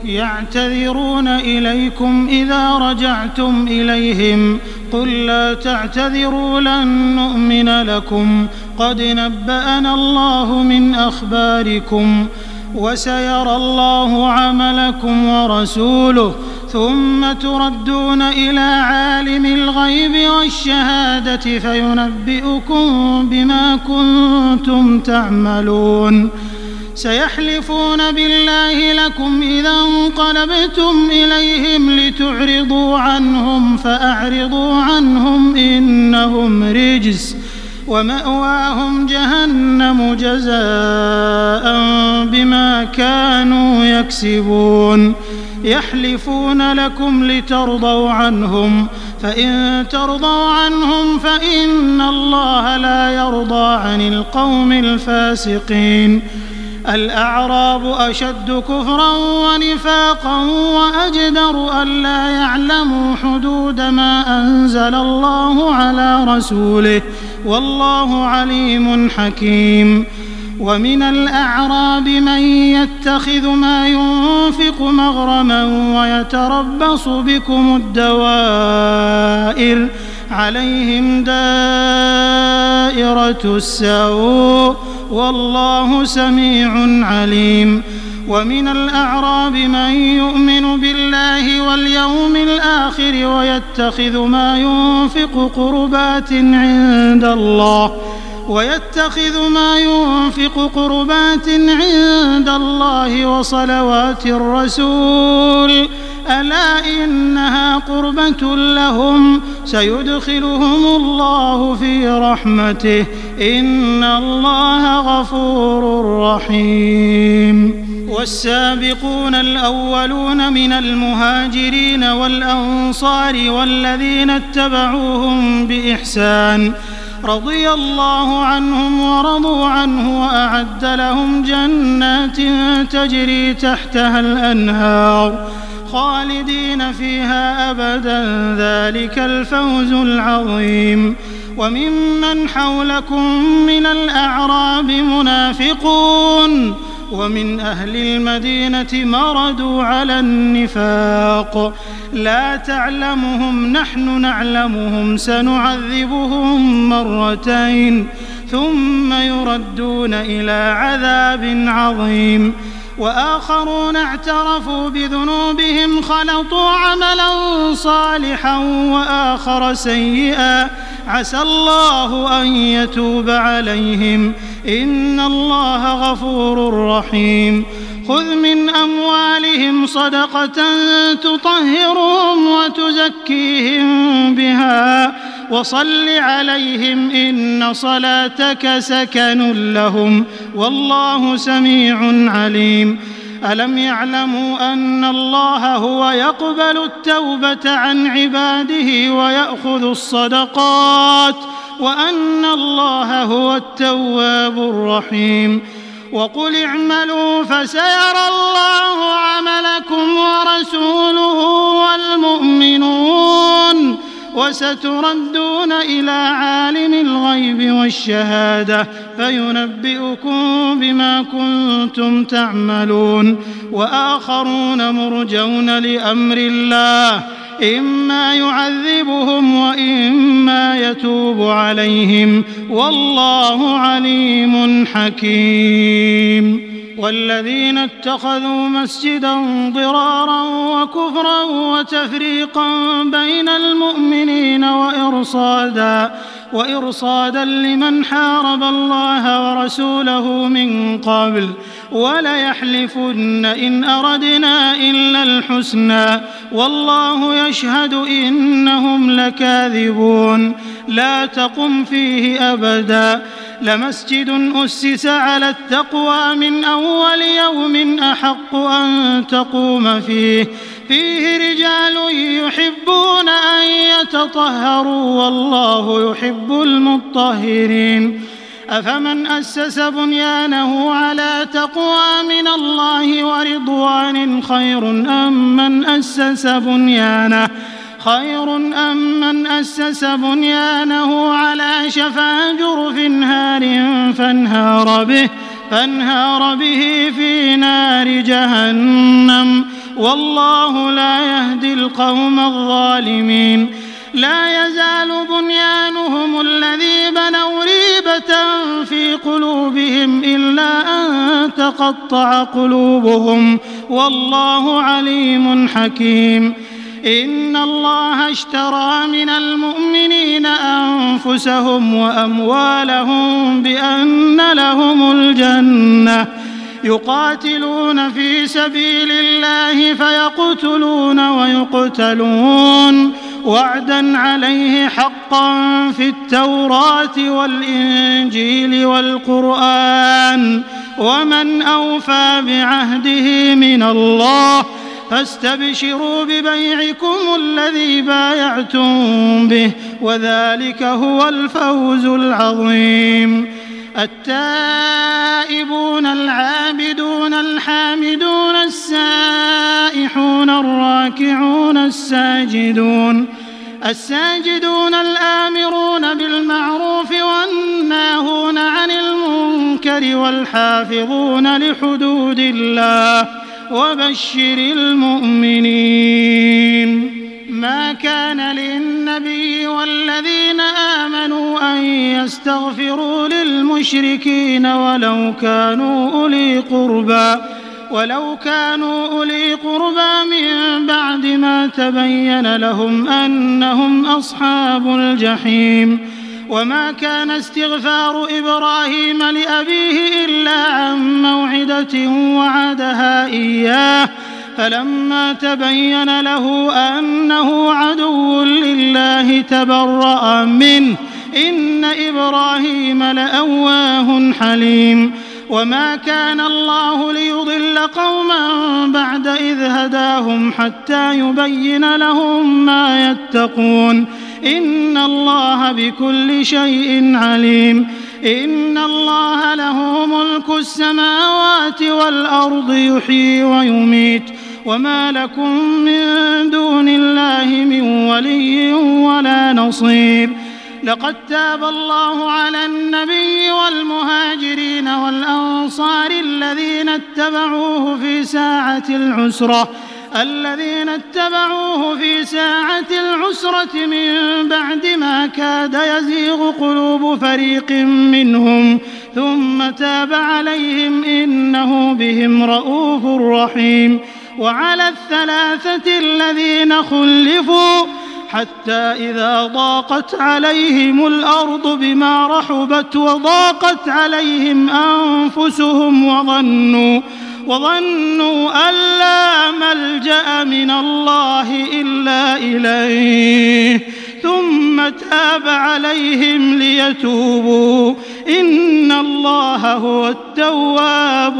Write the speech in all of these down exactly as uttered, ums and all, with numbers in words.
يعتذرون إليكم إذا رجعتم إليهم قل لا تعتذروا لن نؤمن لكم قد نبأنا الله من أخباركم وسيرى الله عملكم ورسوله ثم تردون إلى عالم الغيب والشهادة فينبئكم بما كنتم تعملون سيحلفون بالله لكم إذا انقلبتم إليهم لتعرضوا عنهم فأعرضوا عنهم إنهم رجس ومأواهم جهنم جزاء بما كانوا يكسبون يحلفون لكم لترضوا عنهم فإن ترضوا عنهم فإن الله لا يرضى عن القوم الفاسقين الأعراب أشد كفرا ونفاقا وأجدر ألا يعلموا حدود ما أنزل الله على رسوله والله عليم حكيم ومن الأعراب من يتخذ ما ينفق مغرما ويتربص بكم الدوائر عليهم دائرة السوء والله سميع عليم ومن الأعراب من يؤمن بالله واليوم الآخر ويتخذ ما ينفق قربات عند الله ويتخذ ما ينفق قربات عند الله وصلوات الرسول ألا إنها قربة لهم سيدخلهم الله في رحمته إن الله غفور رحيم والسابقون الأولون من المهاجرين والأنصار والذين اتبعوهم بإحسان رضي الله عنهم ورضوا عنه وأعد لهم جنات تجري تحتها الأنهار خالدين فيها أبدا ذلك الفوز العظيم وممن حولكم من الأعراب منافقون ومن أهل المدينة مردوا على النفاق لا تعلمهم نحن نعلمهم سنعذبهم مرتين ثم يردون إلى عذاب عظيم وآخرون اعترفوا بذنوبهم خلطوا عملا صالحا وآخر سيئا عسى الله أن يتوب عليهم إن الله غفور رحيم خذ من أموالهم صدقة تطهرهم وتزكيهم بها وصل عليهم إن صلاتك سكن لهم والله سميع عليم ألم يعلموا أن الله هو يقبل التوبة عن عباده ويأخذ الصدقات وأن الله هو التواب الرحيم وقل اعملوا فسيرى الله عملكم ورسوله والمؤمنون وستردون إلى عالم الغيب والشهادة فينبئكم بما كنتم تعملون وآخرون مرجون لأمر الله إما يعذبهم وإما يتوب عليهم والله عليم حكيم والذين اتخذوا مسجدا ضرارا وكفرا وتفريقا بين المؤمنين وإرصادا وإرصادا لمن حارب الله ورسوله من قبل وليحلفن إن أردنا إلا الحسنى والله يشهد إنهم لكاذبون لا تقم فيه أبدا لمسجد أسس على التقوى من أول يوم أحق أن تقوم فيه فيه رجال يحبون أن يتطهروا والله يحب المطهرين أفمن أسس بنيانه على تقوى من الله ورضوان خير أم من أسس بنيانه خير أم من أسس بنيانه على شفا جرف هار فانهار به فانهار به في نار جهنم والله لا يهدي القوم الظالمين لا يزال بنيانهم الذي بنوا ريبة في قلوبهم إلا أن تقطع قلوبهم والله عليم حكيم إن الله اشترى من المؤمنين أنفسهم وأموالهم بأن لهم الجنة يقاتلون في سبيل الله فيقتلون ويقتلون وعدا عليه حقا في التوراة والإنجيل والقرآن ومن أوفى بعهده من الله فاستبشروا ببيعكم الذي بايعتم به وذلك هو الفوز العظيم التائبون العابدون الحامدون السائحون الراكعون الساجدون الساجدون الآمرون بالمعروف والناهون عن المنكر والحافظون لحدود الله وبشر المؤمنين ما كان للنبي والذين آمنوا أن يستغفروا للمشركين ولو كانوا أولي قربى ولو كانوا أولي قربى من بعد ما تبين لهم أنهم أصحاب الجحيم وما كان استغفار إبراهيم لأبيه إلا عن موعدة وعدها إياه فلما تبين له أنه عدو لله تبرأ منه إن إبراهيم لأواه حليم وما كان الله ليضل قوما بعد إذ هداهم حتى يبين لهم ما يتقون إن الله بكل شيء عليم إن الله له ملك السماوات والأرض يحيي ويميت وما لكم من دون الله من ولي ولا نصير لقد تاب الله على النبي والمهاجرين والأنصار الذين اتبعوه في ساعة العسرة الذين اتبعوه في ساعة العسرة من بعد ما كاد يزيغ قلوب فريق منهم ثم تاب عليهم إنه بهم رءوف رحيم وعلى الثلاثة الذين خلفوا حتى إذا ضاقت عليهم الأرض بما رحبت وضاقت عليهم أنفسهم وظنوا وظنوا أن لا ملجأ من الله إلا إليه ثم تاب عليهم ليتوبوا إن الله هو التواب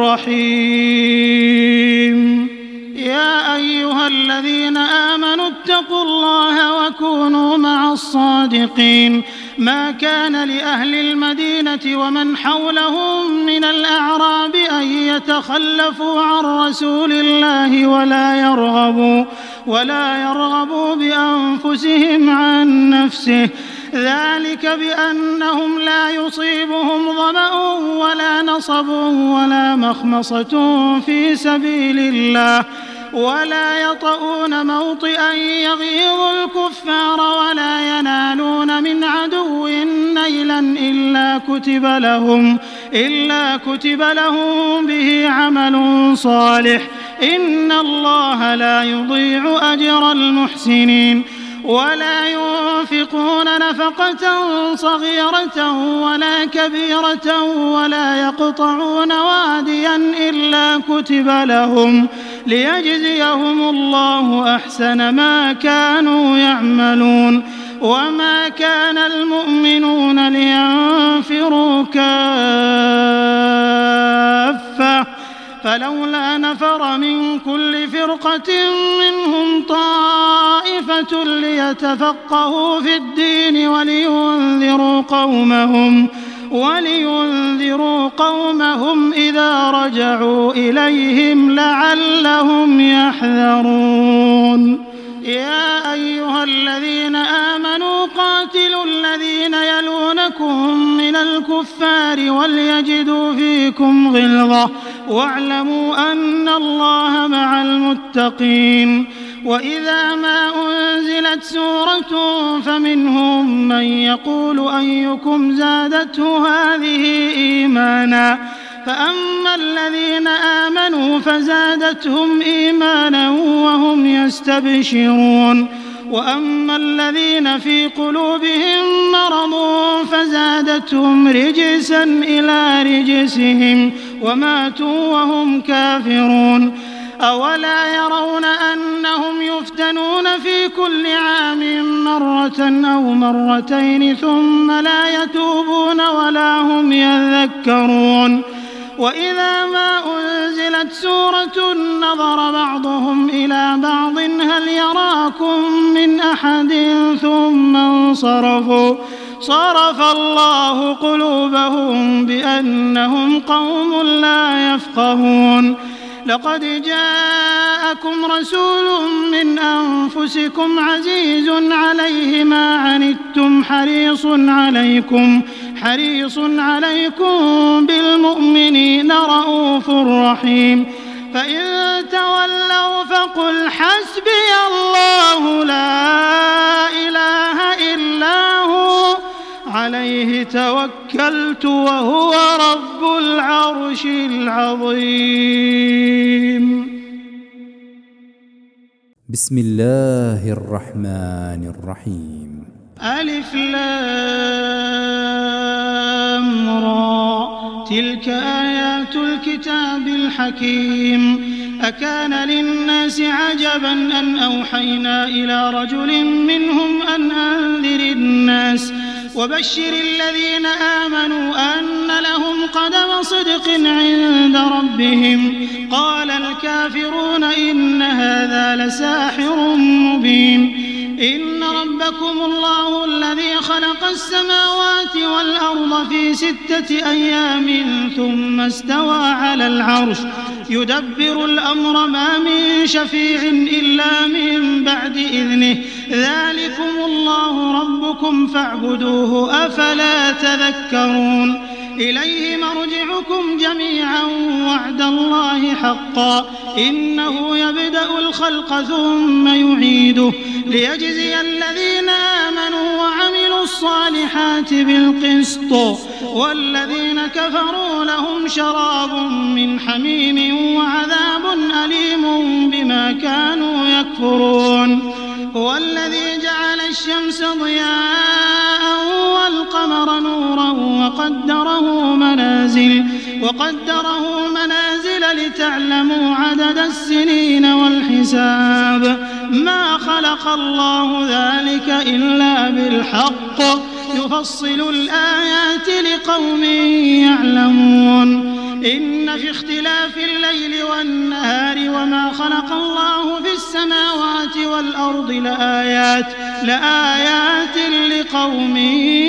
الرحيم يا أيها الذين آمنوا اتقوا الله وكونوا مع الصادقين ما كان لأهل المدينة ومن حولهم من الأعراب أن يتخلفوا عن رسول الله ولا يرغبوا ولا يرغبوا بأنفسهم عن نفسه ذلك بأنهم لا يصيبهم ظمأ ولا نصب ولا مخمصة في سبيل الله ولا يطؤون موطئا يغيظ الكفار ولا ينالون من عدو نيلا إلا كتب لهم إلا كتب لهم به عمل صالح إن الله لا يضيع أجر المحسنين ولا ينفقون نفقة صغيرة ولا كبيرة ولا يقطعون واديا إلا كتب لهم ليجزيهم الله أحسن ما كانوا يعملون وما كان المؤمنون لينفروا كافة فلولا نفر من كل فرقة منهم طائفة ليتفقهوا في الدين ولينذروا قومهم ولينذروا قومهم إذا رجعوا إليهم لعلهم يحذرون يا أيها الذين آمنوا قاتلوا الذين يلونكم من الكفار وليجدوا فيكم غلظة واعلموا أن الله مع المتقين. وإذا ما أنزلت سورة فمنهم من يقول أيكم زادته هذه إيمانا فأما الذين آمنوا فزادتهم إيمانا وهم يستبشرون وأما الذين في قلوبهم مرض فزادتهم رجسا إلى رجسهم وماتوا وهم كافرون. أولا يرون أنهم يفتنون في كل عام مرة أو مرتين ثم لا يتوبون ولا هم يذكرون. وإذا ما أنزلت سورة نظر بعضهم إلى بعض هل يراكم من أحد ثم انصرفوا صرف الله قلوبهم بأنهم قوم لا يفقهون. لقد جاءكم رسول من أنفسكم عزيز عليه ما عنتم حريص عليكم حريص عليكم بالمؤمنين رءوف رحيم. فإن تولوا فقل حسبي الله لا إله إلا هو عليه توكلت وهو رب العرش العظيم. بسم الله الرحمن الرحيم. ألف لام را تلك آيات الكتاب الحكيم. أكان للناس عجبا أن أوحينا إلى رجل منهم أن أنذر الناس وبشر الذين آمنوا أن لهم قدم صدق عند ربهم. قال الكافرون إن هذا لساحر مبين. إن ربكم الله الذي خلق السماوات والأرض في ستة أيام ثم استوى على العرش يدبر الأمر ما من شفيع إلا من بعد إذنه ذلكم الله ربكم فاعبدوه أفلا تذكرون. إليه مرجعكم جميعا وعد الله حقا إنه يبدأ الخلق ثم يعيده ليجزي الذين آمنوا وعملوا الصالحات بالقسط والذين كفروا لهم شراب من حميم وعذاب أليم بما كانوا يكفرون. هو الذي جعل الشمس ضياء والقمر نورا وقدره منازل وقدره منازل لتعلموا عدد السنين والحساب ما خلق الله ذلك إلا بالحق يفصل الآيات لقوم يعلمون. إن في اختلاف الليل والنهار وما خلق الله في السماوات والأرض لآيات لآيات لقوم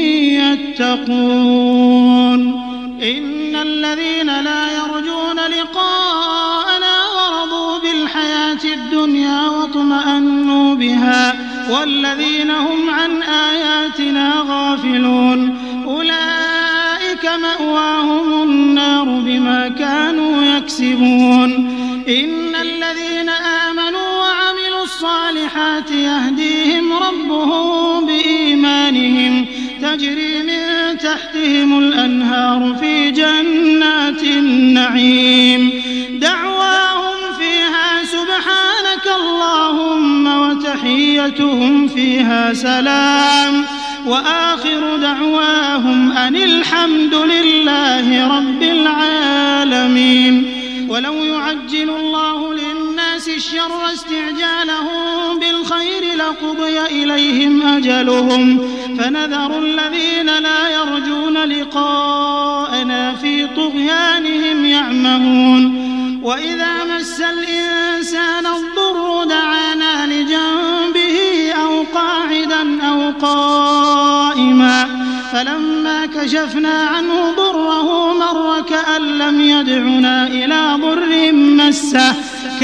يتقون. إن الذين لا يرجون لقاءنا ورضوا بالحياة الدنيا واطمأنوا بها والذين هم عن آياتنا غافلون أولئك مأواهم النار بما كانوا يكسبون. إن الذين آمنوا وعملوا الصالحات يهديهم ربهم بإيمانهم تجري من تحتهم الأنهار في جنات النعيم دعواهم فيها سبحانك اللهم وتحيتهم فيها سلام وآخر دعواهم أن الحمد لله رب العالمين. ولو يعجل الله للناس الشر استعجالهم بالخير لقضي إليهم أجلهم فنذر الذين لا يرجون لقاءنا في طغيانهم يعمهون. وإذا مس الإنسان الضر دعانا لجنبه أو قاعدا أو قائما فلما كشفنا عنه ضره مر كأن لم يدعنا إلى ضر مسه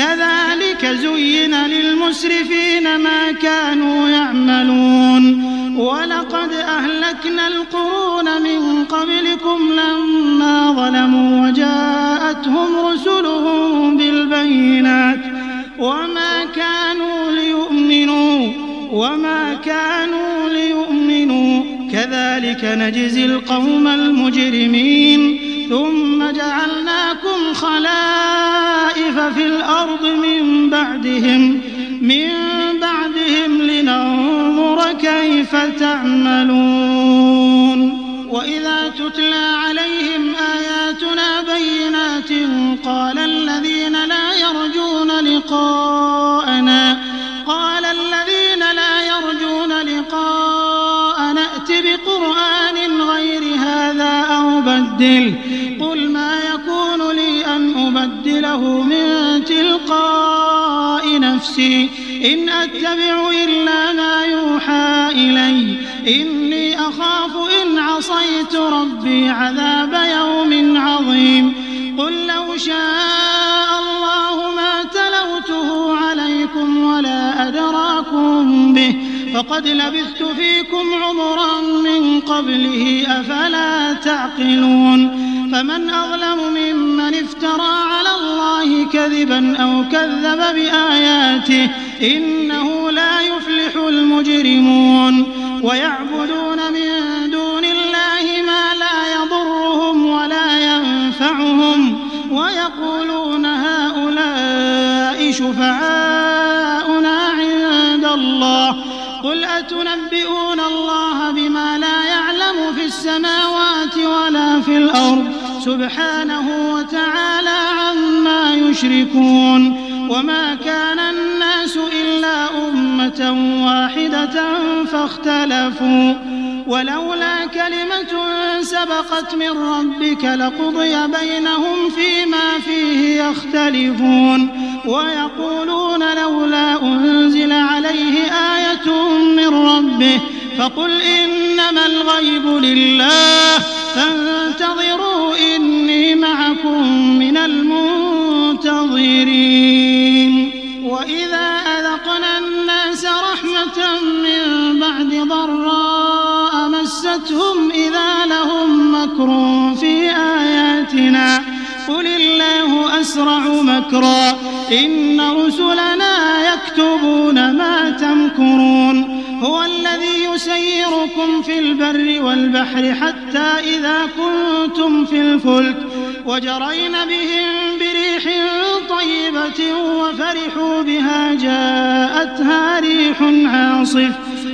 كذلك زين للمسرفين ما كانوا يعملون. ولقد أهلكنا القرون من قبلكم لما ظلموا وجاءتهم رسلهم بالبينات وما كانوا ليؤمنوا وما كانوا ليؤمنوا كذلك نجزي القوم المجرمين ثم جعلناكم خلائف في الأرض من بعدهم من بعدهم لننظر كيف تعملون وإذا تتلى عليهم آياتنا بينات قال الذين لا يرجون لقاءنا قال الذين لا يرجون لقاءنا ائت بقرآن غير هذا أو بدله قل ما يكون لي أن أبدله من تلقاء نفسي إن أتبع إلا ما يوحى إلي إني أخاف إن عصيت ربي عذاب يوم عظيم قل لو شاء الله ما تلوته عليكم ولا أدراكم به فقد لبثت فيكم عمرا من قبله أفلا تعقلون فمن أظلم ممن افترى على الله كذبا أو كذب بآياته إنه لا يفلح المجرمون ويعبدون من دون الله ما لا يضرهم ولا ينفعهم ويقولون هؤلاء شفعاؤنا عند الله قل أتنبئون الله بما لا يعلم في السماوات ولا في الأرض سبحانه وتعالى عما يشركون وما كان الناس إلا أمة واحدة فاختلفوا ولولا كلمة سبقت من ربك لقضي بينهم فيما فيه يختلفون ويقولون لولا أنزل عليه آية من ربه فقل إنما الغيب لله فانتظروا إني معكم من المنتظرين وإذا أذقنا الناس رحمة من بعد ضراء مستهم إذا لهم مكر في آياتنا قل الله أسرع مكرا إن رسلنا يكتبون ما تمكرون هو الذي يسيركم في البر والبحر حتى إذا كنتم في الفلك وجرين بهم بريح طيبة وفرحوا بها جاءتها ريح عاصف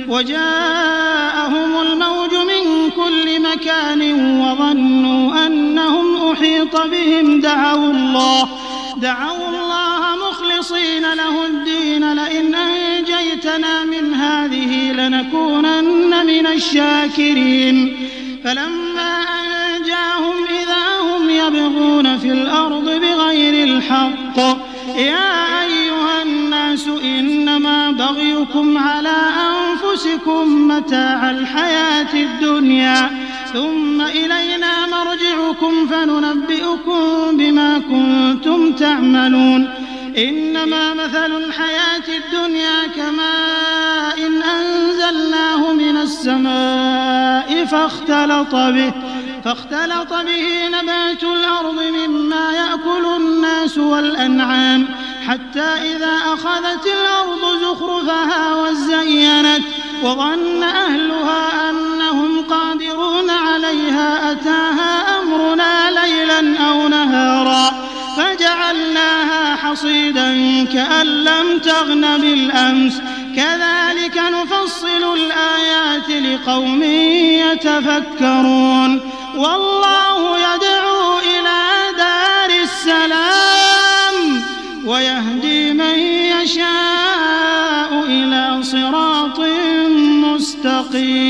وجاءهم الموج من كل مكان وظنوا أنهم أحيط بهم دعوا الله دعوا الله مخلصين له الدين لئن أنجيتنا من هذه لنكونن من الشاكرين فلما أنجاهم إذا هم يبغون في الأرض بغير الحق يا أيها الناس إنما بغيكم على أنفسكم متاع الحياة الدنيا ثم إلينا مرجعكم فننبئكم بما كنتم تعملون إنما مثل الحياة الدنيا كماء إن أنزلناه من السماء فاختلط به فاختلط به نبات الأرض مما يأكل الناس والأنعام حتى إذا أخذت الأرض زخرفها وزينت وظن أهلها أنهم قادرون عليها أتاها أمرنا ليلا أو نهارا فجعلناها حصيدا كأن لم تغن بالأمس كذلك نفصل الآيات لقوم يتفكرون والله يدعو إلى دار السلام ويهدي من يشاء إلى صراط مستقيم.